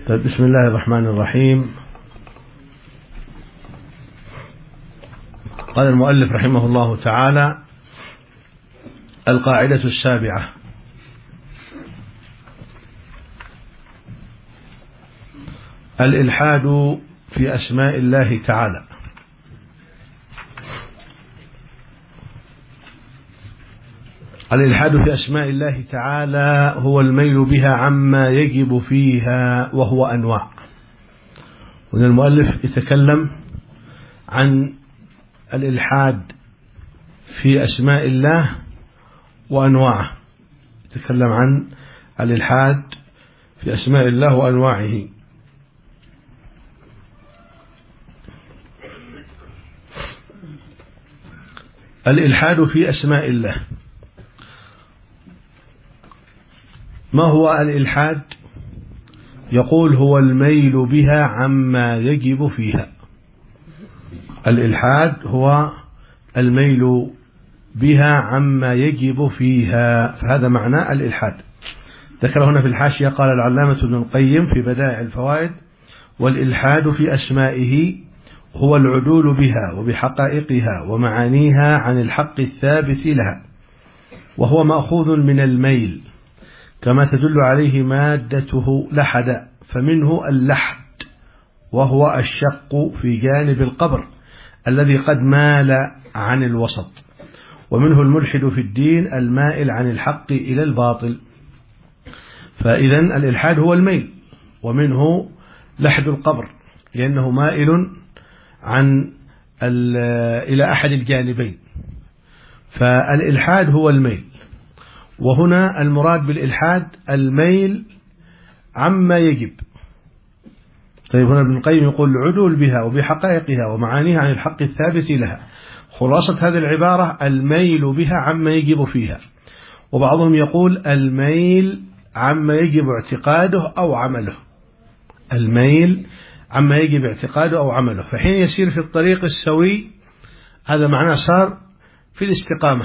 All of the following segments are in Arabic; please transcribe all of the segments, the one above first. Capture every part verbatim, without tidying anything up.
طيب، بسم الله الرحمن الرحيم. قال المؤلف رحمه الله تعالى: القاعدة السابعة: الإلحاد في أسماء الله تعالى. الإلحاد في أسماء الله تعالى هو الميل بها عما يجب فيها، وهو أنواع. وهنا المؤلف يتكلم عن الإلحاد في أسماء الله وأنواعه، يتكلم عن الإلحاد في أسماء الله وأنواعه. الإلحاد في أسماء الله. ما هو الإلحاد؟ يقول: هو الميل بها عما يجب فيها. الإلحاد هو الميل بها عما يجب فيها، فهذا معنى الإلحاد. ذكر هنا في الحاشية: قال العلامة ابن القيم في بدائع الفوائد: والإلحاد في أسمائه هو العدول بها وبحقائقها ومعانيها عن الحق الثابت لها، وهو مأخوذ من الميل كما تدل عليه مادته لحد، فمنه اللحد وهو الشق في جانب القبر الذي قد مال عن الوسط، ومنه الملحد في الدين المائل عن الحق إلى الباطل. فإذا الإلحاد هو الميل، ومنه لحد القبر لأنه مائل عن إلى أحد الجانبين، فالإلحاد هو الميل. وهنا المراد بالإلحاد الميل عما يجب. طيب، هنا ابن القيم يقول: العدول بها وبحقائقها ومعانيها عن الحق الثابت لها. خلاصة هذه العبارة: الميل بها عما يجب فيها. وبعضهم يقول: الميل عما يجب اعتقاده أو عمله. الميل عما يجب اعتقاده أو عمله، فحين يسير في الطريق السوي هذا معناه صار في الاستقامة.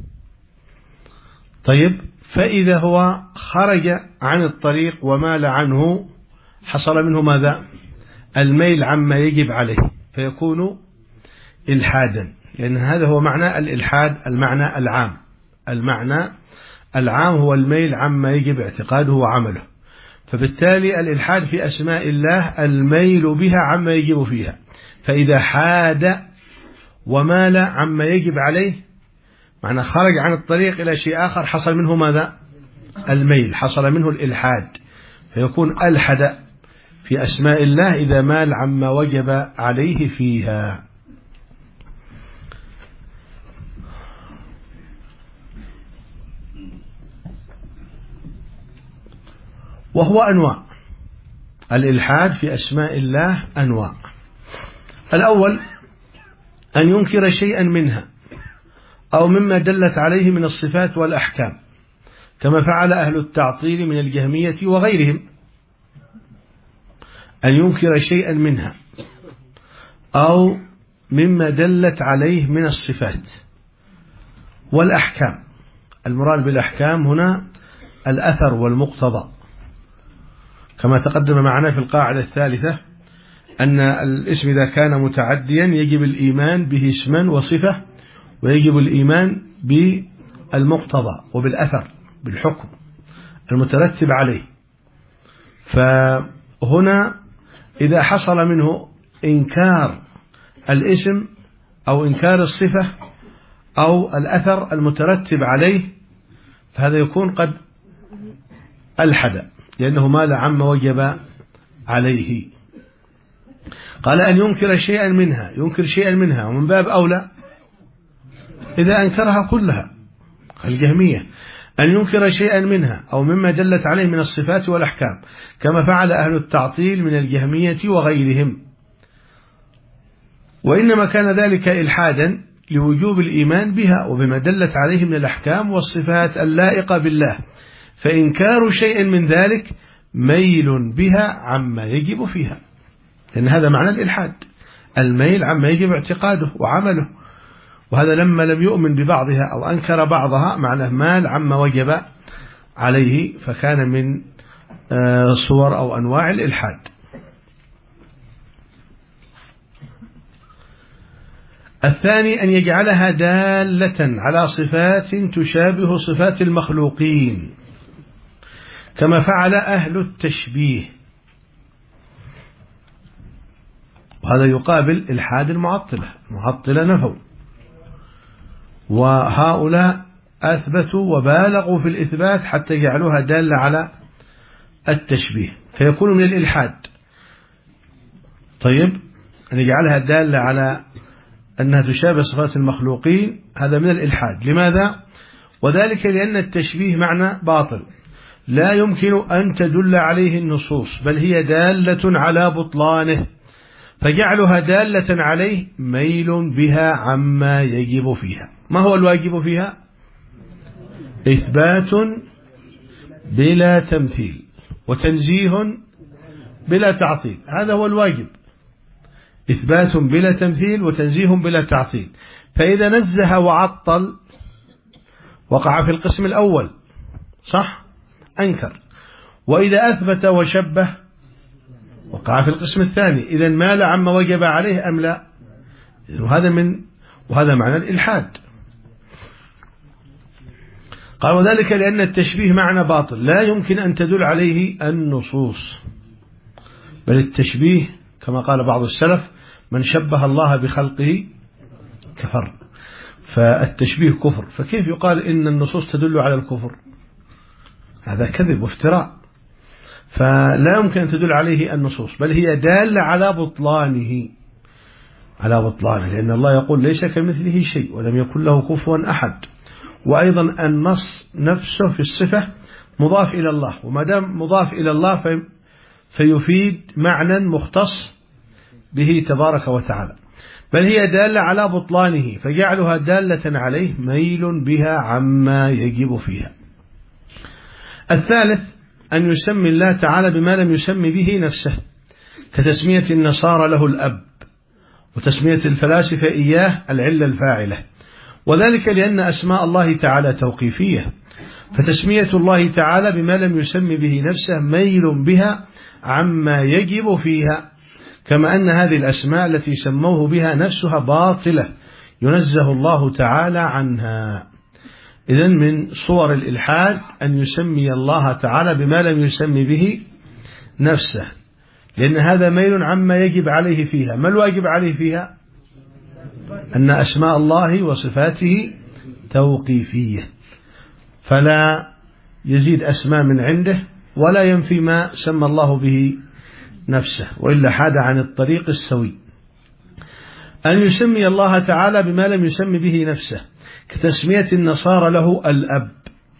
طيب، فإذا هو خرج عن الطريق ومال عنه حصل منه ماذا؟ الميل عما يجب عليه، فيكون إلحادا، لأن هذا هو معنى الإلحاد، المعنى العام. المعنى العام هو الميل عما يجب اعتقاده وعمله. فبالتالي الإلحاد في أسماء الله الميل بها عما يجب فيها، فإذا حاد ومال عما يجب عليه معنى خرج عن الطريق إلى شيء آخر حصل منه ماذا؟ الميل، حصل منه الإلحاد، فيكون ألحد في أسماء الله إذا مال عما وجب عليه فيها. وهو أنواع. الإلحاد في أسماء الله أنواع. الأول أن ينكر شيئا منها أو مما دلت عليه من الصفات والأحكام، كما فعل أهل التعطيل من الجهمية وغيرهم. أن ينكر شيئا منها أو مما دلت عليه من الصفات والأحكام. المراد بالأحكام هنا الأثر والمقتضى، كما تقدم معنا في القاعدة الثالثة أن الاسم إذا كان متعديا يجب الإيمان به اسما وصفة، ويجب الإيمان بالمقتضى وبالأثر بالحكم المترتب عليه. فهنا إذا حصل منه إنكار الاسم أو إنكار الصفة أو الأثر المترتب عليه فهذا يكون قد ألحد، لأنه مال عما وجب عليه. قال: أن ينكر شيئا منها، ينكر شيئا منها، ومن باب أولى إذا أنكرها كلها الجهمية. أن ينكر شيئا منها أو مما دلت عليه من الصفات والأحكام، كما فعل أهل التعطيل من الجهمية وغيرهم. وإنما كان ذلك إلحادا لوجوب الإيمان بها وبما دلت عليه من الأحكام والصفات اللائقة بالله، فإنكار شيء من ذلك ميل بها عما يجب فيها، لأن هذا معنى الإلحاد، الميل عما يجب اعتقاده وعمله. وهذا لما لم يؤمن ببعضها أو أنكر بعضها معناه مال عما وجب عليه، فكان من صور أو أنواع الإلحاد. الثاني أن يجعلها دالة على صفات تشابه صفات المخلوقين كما فعل أهل التشبيه، وهذا يقابل إلحاد المعطلة. المعطلة نفوا، وهؤلاء أثبتوا وبالغوا في الإثبات حتى يجعلوها دالة على التشبيه فيكون من الإلحاد. طيب، أن يجعلها دالة على أنها تشابه صفات المخلوقين هذا من الإلحاد. لماذا؟ وذلك لأن التشبيه معنى باطل لا يمكن أن تدل عليه النصوص، بل هي دالة على بطلانه، فجعلها دالة عليه ميل بها عما يجب فيها. ما هو الواجب فيها؟ إثبات بلا تمثيل وتنزيه بلا تعطيل، هذا هو الواجب، إثبات بلا تمثيل وتنزيه بلا تعطيل. فإذا نزه وعطل وقع في القسم الأول، صح؟ أنكر. وإذا أثبت وشبه وقع في القسم الثاني، إذا مال عما وجب عليه أم لا؟ وهذا من وهذا معنى الإلحاد. قال وذلك لأن التشبيه معنى باطل لا يمكن أن تدل عليه النصوص، بل التشبيه كما قال بعض السلف من شبه الله بخلقه كفر، فالتشبيه كفر، فكيف يقال إن النصوص تدل على الكفر؟ هذا كذب وافتراء، فلا يمكن أن تدل عليه النصوص، بل هي دالة على بطلانه على بطلانه لأن الله يقول ليس كمثله شيء ولم يكن له كفوا أحد. وأيضا النص نفسه في الصفة مضاف إلى الله، وما دام مضاف إلى الله في فيفيد معنى مختص به تبارك وتعالى، بل هي دالة على بطلانه، فجعلها دالة عليه ميل بها عما يجب فيها. الثالث أن يسمي الله تعالى بما لم يسمي به نفسه، كتسمية النصارى له الأب، وتسمية الفلاسفة إياه العلة الفاعلة، وذلك لأن أسماء الله تعالى توقيفية، فتسمية الله تعالى بما لم يسمي به نفسه ميل بها عما يجب فيها، كما أن هذه الأسماء التي سموه بها نفسها باطلة ينزه الله تعالى عنها. إذن من صور الإلحاد أن يسمي الله تعالى بما لم يسمي به نفسه، لأن هذا ميل عما يجب عليه فيها. ما الواجب عليه فيها؟ أن أسماء الله وصفاته توقيفية، فلا يزيد أسماء من عنده ولا ينفي ما سمى الله به نفسه، وإلا حاد عن الطريق السوي. أن يسمي الله تعالى بما لم يسمي به نفسه، كتسمية النصارى له الأب،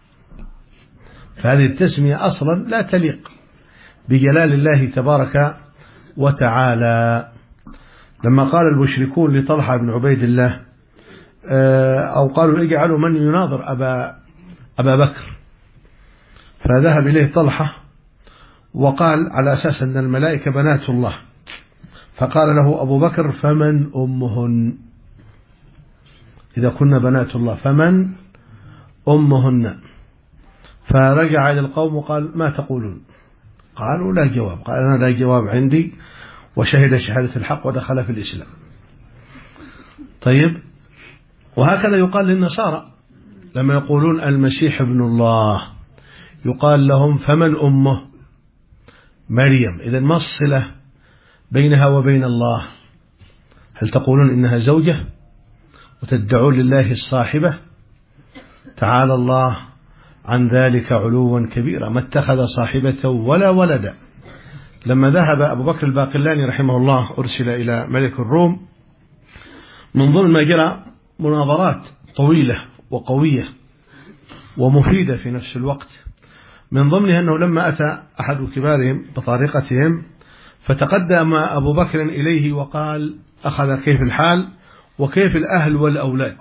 فهذه التسمية أصلا لا تليق بجلال الله تبارك وتعالى. لما قال المشركون لطلحة بن عبيد الله أو قالوا اجعلوا من يناظر أبا, أبا بكر، فذهب إليه طلحة وقال على أساس أن الملائكة بنات الله، فقال له أبو بكر فمن أمهن؟ إذا كنا بنات الله فمن أمهن؟ فرجع إلى القوم وقال ما تقولون؟ قالوا لا جواب. قال أنا لا جواب عندي، وشهد شهادة الحق ودخل في الإسلام. طيب، وهكذا يقال للنصارى لما يقولون المسيح ابن الله يقال لهم فمن أمه؟ مريم. إذا ما الصلة بينها وبين الله؟ هل تقولون إنها زوجة وتدعون لله الصاحبة؟ تعالى الله عن ذلك علوا كبيرا، ما اتخذ صاحبة ولا ولدا. لما ذهب أبو بكر الباقلاني رحمه الله أرسل إلى ملك الروم، من ضمن ما جرى مناظرات طويلة وقوية ومفيدة في نفس الوقت، من ضمنها أنه لما أتى أحد كبارهم بطريقتهم فتقدم أبو بكر إليه وقال أخذ كيف الحال وكيف الأهل والأولاد،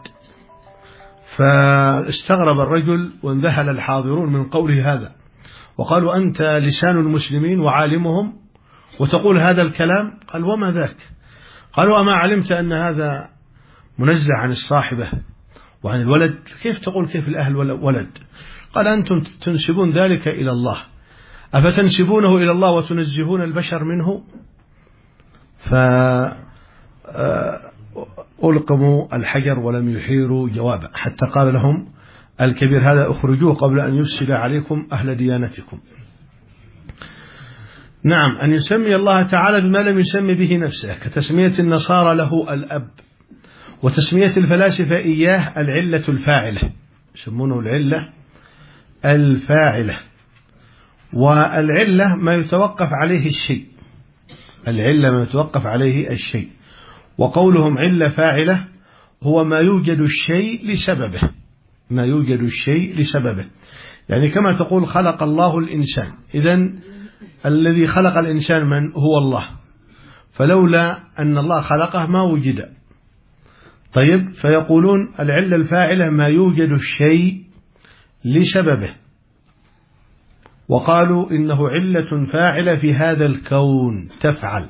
فاستغرب الرجل وانذهل الحاضرون من قوله هذا، وقالوا أنت لسان المسلمين وعالمهم وتقول هذا الكلام؟ قال وما ذاك؟ قالوا أما علمت أن هذا منزه عن الصاحبة وعن الولد، كيف تقول كيف الأهل والولد؟ قال أنتم تنسبون ذلك إلى الله، أفتنسبونه إلى الله وتنزهون البشر منه؟ فألقموا الحجر ولم يحيروا جوابا، حتى قال لهم الكبير هذا اخرجوه قبل أن يفسد عليكم أهل ديانتكم. نعم، أن يسمي الله تعالى بما لم يسمي به نفسه، كتسمية النصارى له الأب، وتسمية الفلاسفة إياه العلة الفاعلة، يسمونه العلة الفاعلة. والعلة ما يتوقف عليه الشيء، العلة ما يتوقف عليه الشيء، وقولهم علة فاعلة هو ما يوجد الشيء لسببه، ما يوجد الشيء لسببه. يعني كما تقول خلق الله الإنسان، إذن الذي خلق الإنسان من هو الله، فلولا أن الله خلقه ما وجد. طيب، فيقولون العلة الفاعلة ما يوجد الشيء لسببه، وقالوا إنه علة فاعلة في هذا الكون تفعل.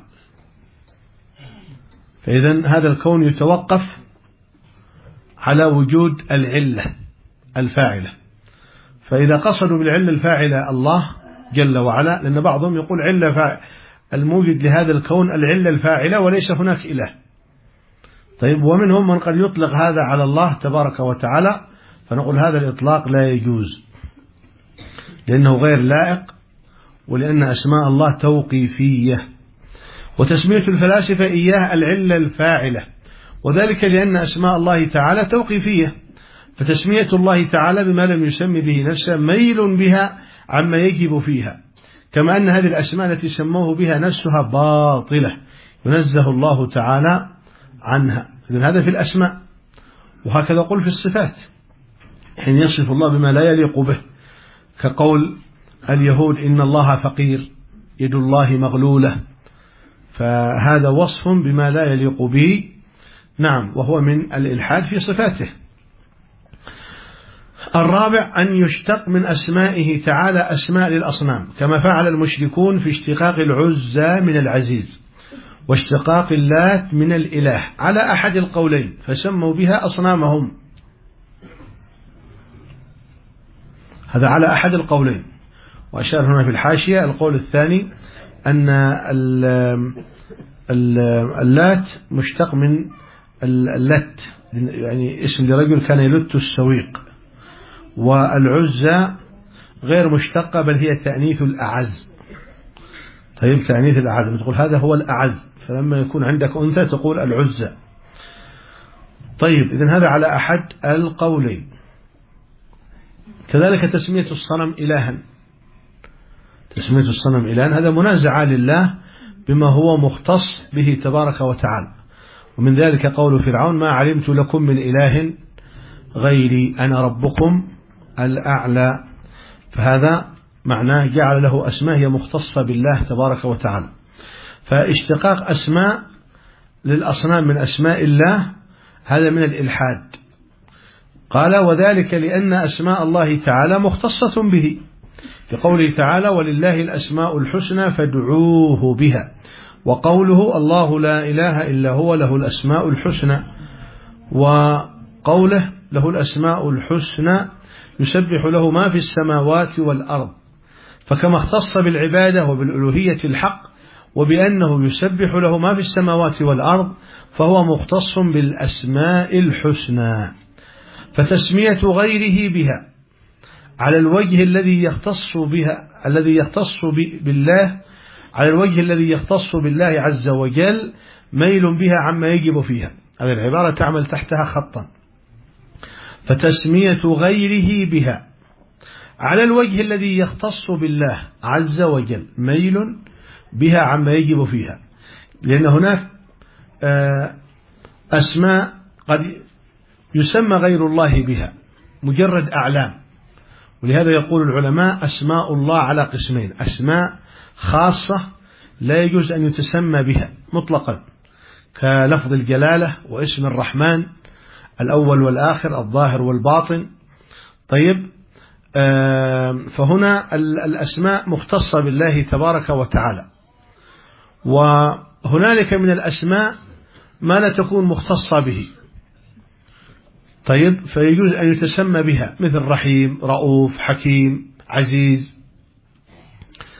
فإذن هذا الكون يتوقف على وجود العلة الفاعلة. فإذا قصدوا بالعلة الفاعلة الله جل وعلا، لأن بعضهم يقول علة فاعلة الموجد لهذا الكون العلة الفاعلة وليس هناك إله. طيب، ومنهم من قد يطلق هذا على الله تبارك وتعالى، فنقول هذا الإطلاق لا يجوز، لأنه غير لائق، ولأن أسماء الله توقيفية. وتسمية الفلاسفة إياه العلة الفاعلة، وذلك لأن أسماء الله تعالى توقيفية، فتسمية الله تعالى بما لم يسمي به نفسه ميل بها عما يجب فيها، كما أن هذه الأسماء التي سموه بها نفسها باطلة ينزه الله تعالى عنها. إذن هذا في الأسماء، وهكذا قل في الصفات، حين يصف الله بما لا يليق به، كقول اليهود إن الله فقير يد الله مغلولة، فهذا وصف بما لا يليق به. نعم، وهو من الإلحاد في صفاته. الرابع أن يشتق من أسمائه تعالى أسماء للأصنام، كما فعل المشركون في اشتقاق العزى من العزيز، واشتقاق اللات من الإله، على أحد القولين، فسموا بها أصنامهم. هذا على أحد القولين، وأشار هنا في الحاشية القول الثاني أن اللات مشتق من اللت، يعني اسم لرجل كان يلت السويق، والعزى غير مشتقة بل هي تأنيث الأعز. طيب، تأنيث الأعز تقول هذا هو الأعز، فلما يكون عندك أنثى تقول العزى. طيب، إذن هذا على أحد القولين. كذلك تسمية الصنم إلها، تسمية الصنم إلها هذا منازعة لله بما هو مختص به تبارك وتعالى، ومن ذلك قول فرعون ما علمت لكم من إله غيري أنا ربكم الأعلى. فهذا معناه جعل له أسماء هي مختصة بالله تبارك وتعالى. فاشتقاق أسماء للأصنام من أسماء الله هذا من الإلحاد. قال وذلك لأن أسماء الله تعالى مختصة به، لقوله تعالى ولله الأسماء الحسنى فادعوه بها، وقوله الله لا إله إلا هو له الأسماء الحسنى، وقوله له الأسماء الحسنى يسبح له ما في السماوات والأرض، فكما اختص بالعبادة وبالألوهية الحق وبأنه يسبح له ما في السماوات والأرض، فهو مختص بالأسماء الحسنى. فتسمية غيره بها على الوجه الذي يختص بها الذي يختص بالله على الوجه الذي يختص بالله عز وجل ميل بها عما يجب فيها. هذه العبارة تعمل تحتها خطا. فتسمية غيره بها على الوجه الذي يختص بالله عز وجل ميل بها عما يجب فيها، لأن هناك أسماء قد يسمى غير الله بها مجرد أعلام، ولهذا يقول العلماء أسماء الله على قسمين: أسماء خاصة لا يجوز أن يتسمى بها مطلقا، كلفظ الجلالة واسم الرحمن الأول والآخر الظاهر والباطن. طيب، فهنا الأسماء مختصة بالله تبارك وتعالى، وهنالك من الأسماء ما لا تكون مختصة به. طيب، فيجوز أن يتسمى بها مثل رحيم، رؤوف، حكيم، عزيز.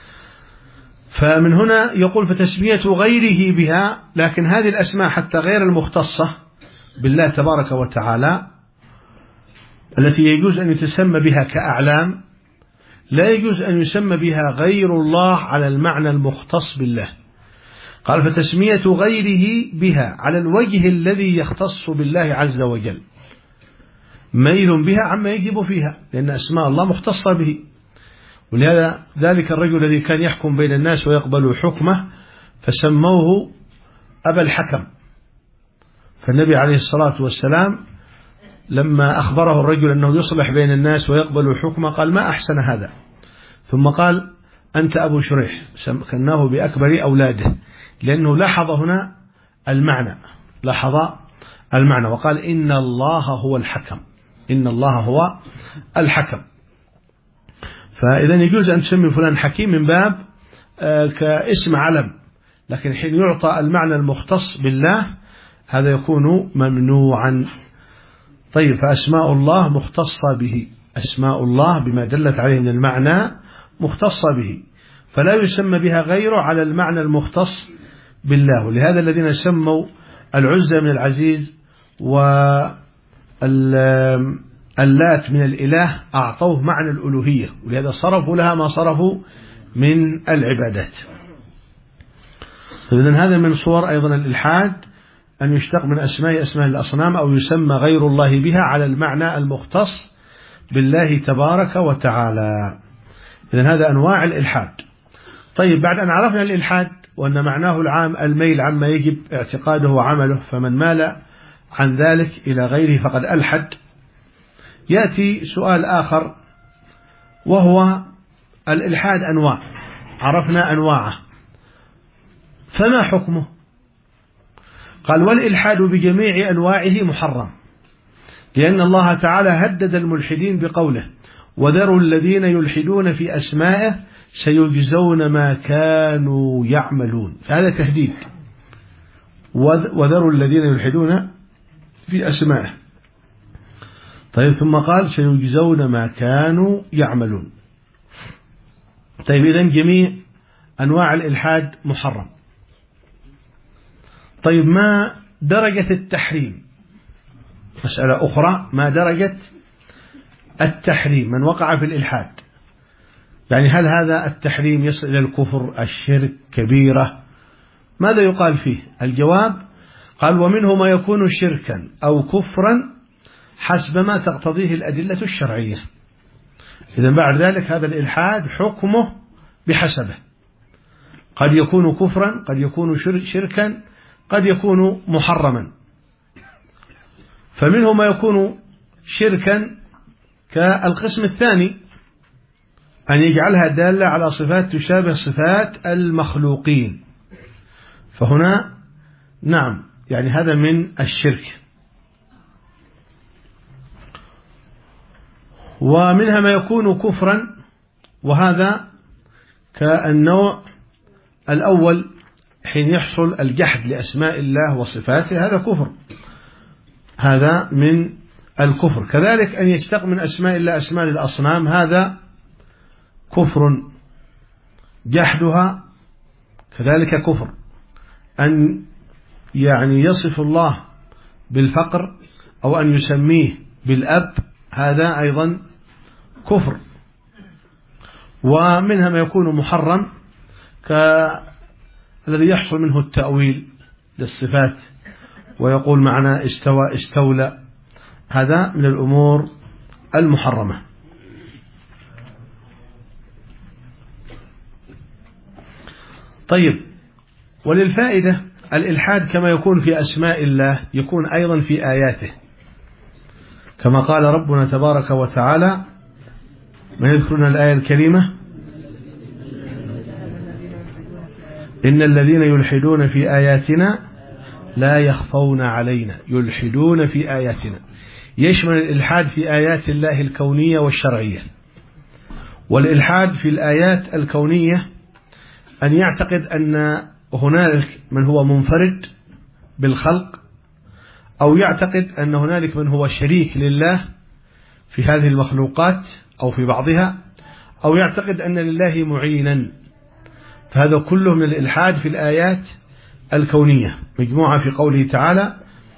فمن هنا يقول فتسمية غيره بها، لكن هذه الأسماء حتى غير المختصة بالله تبارك وتعالى التي يجوز أن يتسمى بها كأعلام، لا يجوز أن يسمى بها غير الله على المعنى المختص بالله. قال فتسمية غيره بها على الوجه الذي يختص بالله عز وجل ميل بها عما يجب فيها، لأن أسماء الله مختصة به. ولهذا ذلك الرجل الذي كان يحكم بين الناس ويقبل حكمه فسموه أبا الحكم، فالنبي عليه الصلاة والسلام لما أخبره الرجل أنه يصلح بين الناس ويقبل حكمه قال ما أحسن هذا، ثم قال أنت أبو شريح، كناه بأكبر أولاده، لأنه لاحظ هنا المعنى، لاحظ المعنى وقال إن الله هو الحكم، إن الله هو الحكم. فإذا يجوز أن تسمي فلان حكيم من باب كاسم علم، لكن حين يعطى المعنى المختص بالله هذا يكون ممنوعا. طيب فأسماء الله مختصة به، أسماء الله بما دلت عليه من المعنى مختصة به، فلا يسمى بها غيره على المعنى المختص بالله. ولهذا الذين سموا العزى من العزيز واللات من الإله أعطوه معنى الألوهية، ولهذا صرفوا لها ما صرفوا من العبادات. فإذن هذا من صور أيضا الإلحاد، أن يشتق من أسماء أسماء الأصنام أو يسمى غير الله بها على المعنى المختص بالله تبارك وتعالى. إذن هذا أنواع الإلحاد. طيب بعد أن عرفنا الإلحاد وأن معناه العام الميل عما يجب اعتقاده وعمله، فمن مال عن ذلك إلى غيره فقد ألحد، يأتي سؤال آخر وهو الإلحاد أنواع، عرفنا أنواعه، فما حكمه؟ قال والإلحاد بجميع أنواعه محرم، لأن الله تعالى هدد الملحدين بقوله وذروا الذين يلحدون في أسمائه سيجزون ما كانوا يعملون، فهذا تهديد، وذروا الذين يلحدون في أسمائه. طيب ثم قال سيجزون ما كانوا يعملون. طيب إذن جميع أنواع الإلحاد محرم. طيب ما درجة التحريم؟ مسألة أخرى، ما درجة التحريم من وقع في الإلحاد؟ يعني هل هذا التحريم يصل إلى الكفر، الشرك، كبيرة؟ ماذا يقال فيه؟ الجواب قال ومنه ما يكون شركا أو كفرا حسب ما تقتضيه الأدلة الشرعية. إذن بعد ذلك هذا الإلحاد حكمه بحسبه، قد يكون كفرا، قد يكون شركا، قد يكون محرما. فمنه ما يكون شركا كالقسم الثاني، أن يجعلها دالة على صفات تشابه صفات المخلوقين، فهنا نعم يعني هذا من الشرك. ومنها ما يكون كفرا، وهذا كالنوع الأول حين يحصل الجحد لأسماء الله وصفاته، هذا كفر، هذا من الكفر. كذلك أن يشتق من أسماء الله أسماء الأصنام، هذا كفر، جحدها كذلك كفر. أن يعني يصف الله بالفقر أو أن يسميه بالأب، هذا أيضا كفر. ومنها ما يكون محرم كالذي يحصل منه التأويل للصفات ويقول معنى استوى استولى، هذا من الأمور المحرمة. طيب وللفائدة الإلحاد كما يكون في أسماء الله يكون أيضا في آياته، كما قال ربنا تبارك وتعالى، ما يذكرنا الآية الكريمة إن الذين يلحدون في آياتنا لا يخفون علينا، يلحدون في آياتنا يشمل الإلحاد في آيات الله الكونية والشرعية. والإلحاد في الآيات الكونية أن يعتقد أن هنالك من هو منفرد بالخلق، أو يعتقد أن هنالك من هو شريك لله في هذه المخلوقات أو في بعضها، أو يعتقد أن لله معينا، فهذا كله من الإلحاد في الآيات الكونية مجموعة في قوله تعالى.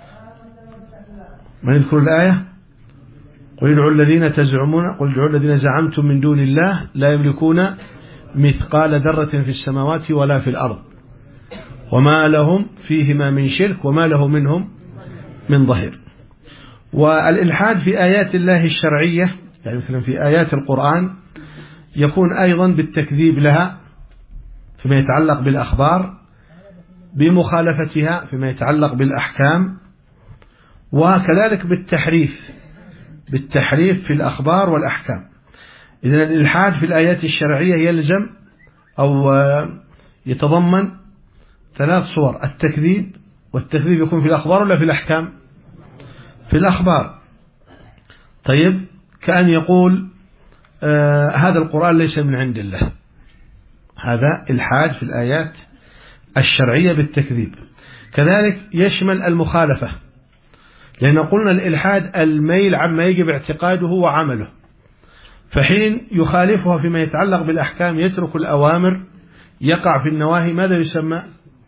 من يذكر الآية؟ قل ادعوا الذين تزعمون قل ادعوا الذين زعمتم من دون الله لا يملكون مثقال ذرة في السماوات ولا في الأرض وما لهم فيهما من شرك وما له منهم من ظهير. والإلحاد في آيات الله الشرعية يعني مثلا في آيات القرآن يكون أيضا بالتكذيب لها فيما يتعلق بالأخبار، بمخالفتها فيما يتعلق بالأحكام، وكذلك بالتحريف بالتحريف في الأخبار والأحكام. إذن الإلحاد في الآيات الشرعية يلزم أو يتضمن ثلاث صور: التكذيب، والتكذيب يكون في الأخبار ولا في الأحكام؟ في الأخبار. طيب، كأن يقول آه هذا القرآن ليس من عند الله، هذا إلحاد في الآيات الشرعية بالتكذيب. كذلك يشمل المخالفة، لأن قلنا الإلحاد الميل عما يجب اعتقاده وعمله، فحين يخالفها فيما يتعلق بالأحكام يترك الأوامر يقع في النواهي، ماذا يسمى؟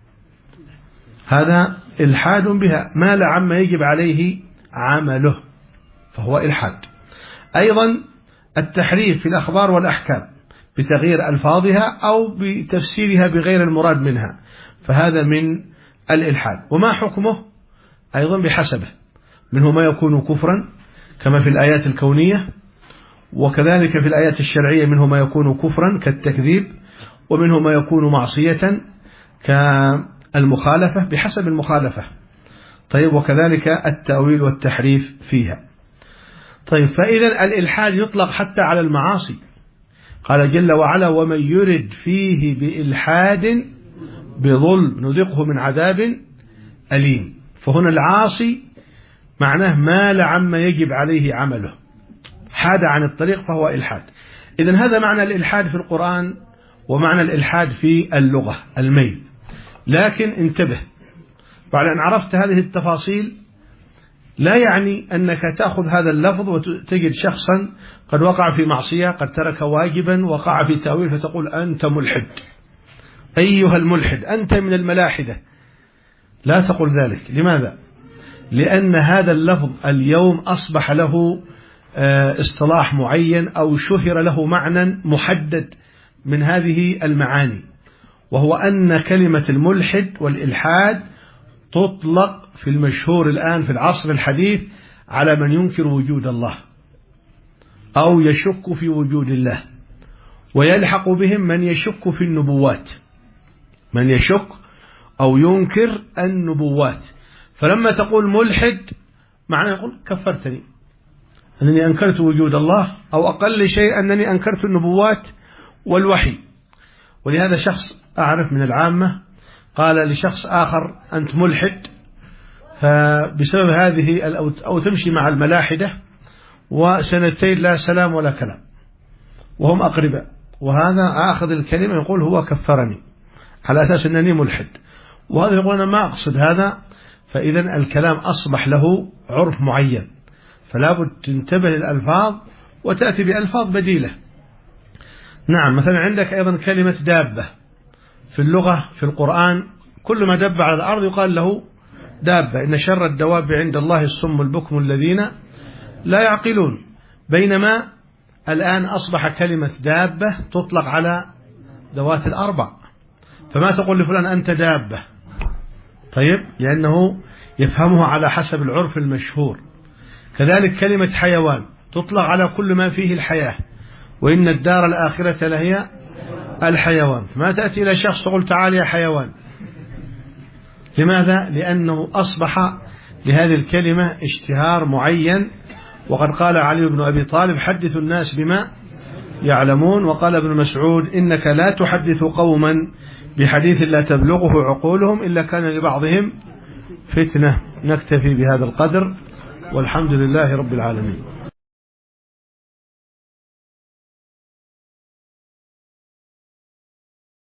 هذا إلحاد بها، مال عما يجب عليه عمله، فهو إلحاد. أيضا التحريف في الأخبار والأحكام بتغيير ألفاظها أو بتفسيرها بغير المراد منها، فهذا من الإلحاد. وما حكمه؟ أيضا بحسبه، منه ما يكون كفرا كما في الآيات الكونية، وكذلك في الآيات الشرعية منه ما يكون كفرا كالتكذيب، ومنه ما يكون معصية كالمخالفة بحسب المخالفة. طيب، وكذلك التأويل والتحريف فيها. طيب، فإذا الإلحاد يطلق حتى على المعاصي، قال جل وعلا: ومن يرد فيه بإلحاد بظلم نذقه من عذاب أليم. فهنا العاصي معناه مال عما يجب عليه عمله، حاد عن الطريق فهو إلحاد. إذن هذا معنى الإلحاد في القرآن ومعنى الإلحاد في اللغة، الميل. لكن انتبه، بعد أن عرفت هذه التفاصيل لا يعني أنك تأخذ هذا اللفظ وتجد شخصا قد وقع في معصية، قد ترك واجبا، وقع في تأويل، فتقول أنت ملحد، أيها الملحد أنت من الملاحدة. لا تقل ذلك. لماذا؟ لأن هذا اللفظ اليوم أصبح له اصطلاح معين أو شهر له معنى محدد من هذه المعاني، وهو أن كلمة الملحد والإلحاد تطلق في المشهور الآن في العصر الحديث على من ينكر وجود الله أو يشك في وجود الله، ويلحق بهم من يشك في النبوات، من يشك أو ينكر النبوات. فلما تقول ملحد معناه يقول كفرتني، أنني أنكرت وجود الله، أو أقل شيء أنني أنكرت النبوات والوحي. ولهذا شخص أعرف من العامة قال لشخص آخر أنت ملحد، فبسبب هذه أو تمشي مع الملاحدة وسنتين لا سلام ولا كلام وهم أقرباء، وهذا آخذ الكلمة يقول هو كفرني على أساس أنني ملحد، وهذا يقول أنا ما أقصد هذا. فإذا الكلام أصبح له عرف معين، فلا بد تنتبه للألفاظ وتأتي بألفاظ بديلة. نعم، مثلا عندك أيضا كلمة دابة في اللغة في القرآن، كل ما دب على الأرض يقال له دابة. إن شر الدواب عند الله الصم البكم الذين لا يعقلون. بينما الآن أصبح كلمة دابة تطلق على ذوات الأربع، فما تقول لفلان أنت دابة، طيب، لأنه يفهمه على حسب العرف المشهور. كذلك كلمة حيوان تطلق على كل ما فيه الحياة، وإن الدار الآخرة لهي الحيوان. ما تأتي إلى شخص تقول تعال يا حيوان. لماذا؟ لأنه أصبح لهذه الكلمة اشتهار معين. وقد قال علي بن أبي طالب حدث الناس بما يعلمون، وقال ابن مسعود إنك لا تحدث قوما بحديث لا تبلغه عقولهم إلا كان لبعضهم فتنة. نكتفي بهذا القدر، والحمد لله رب العالمين.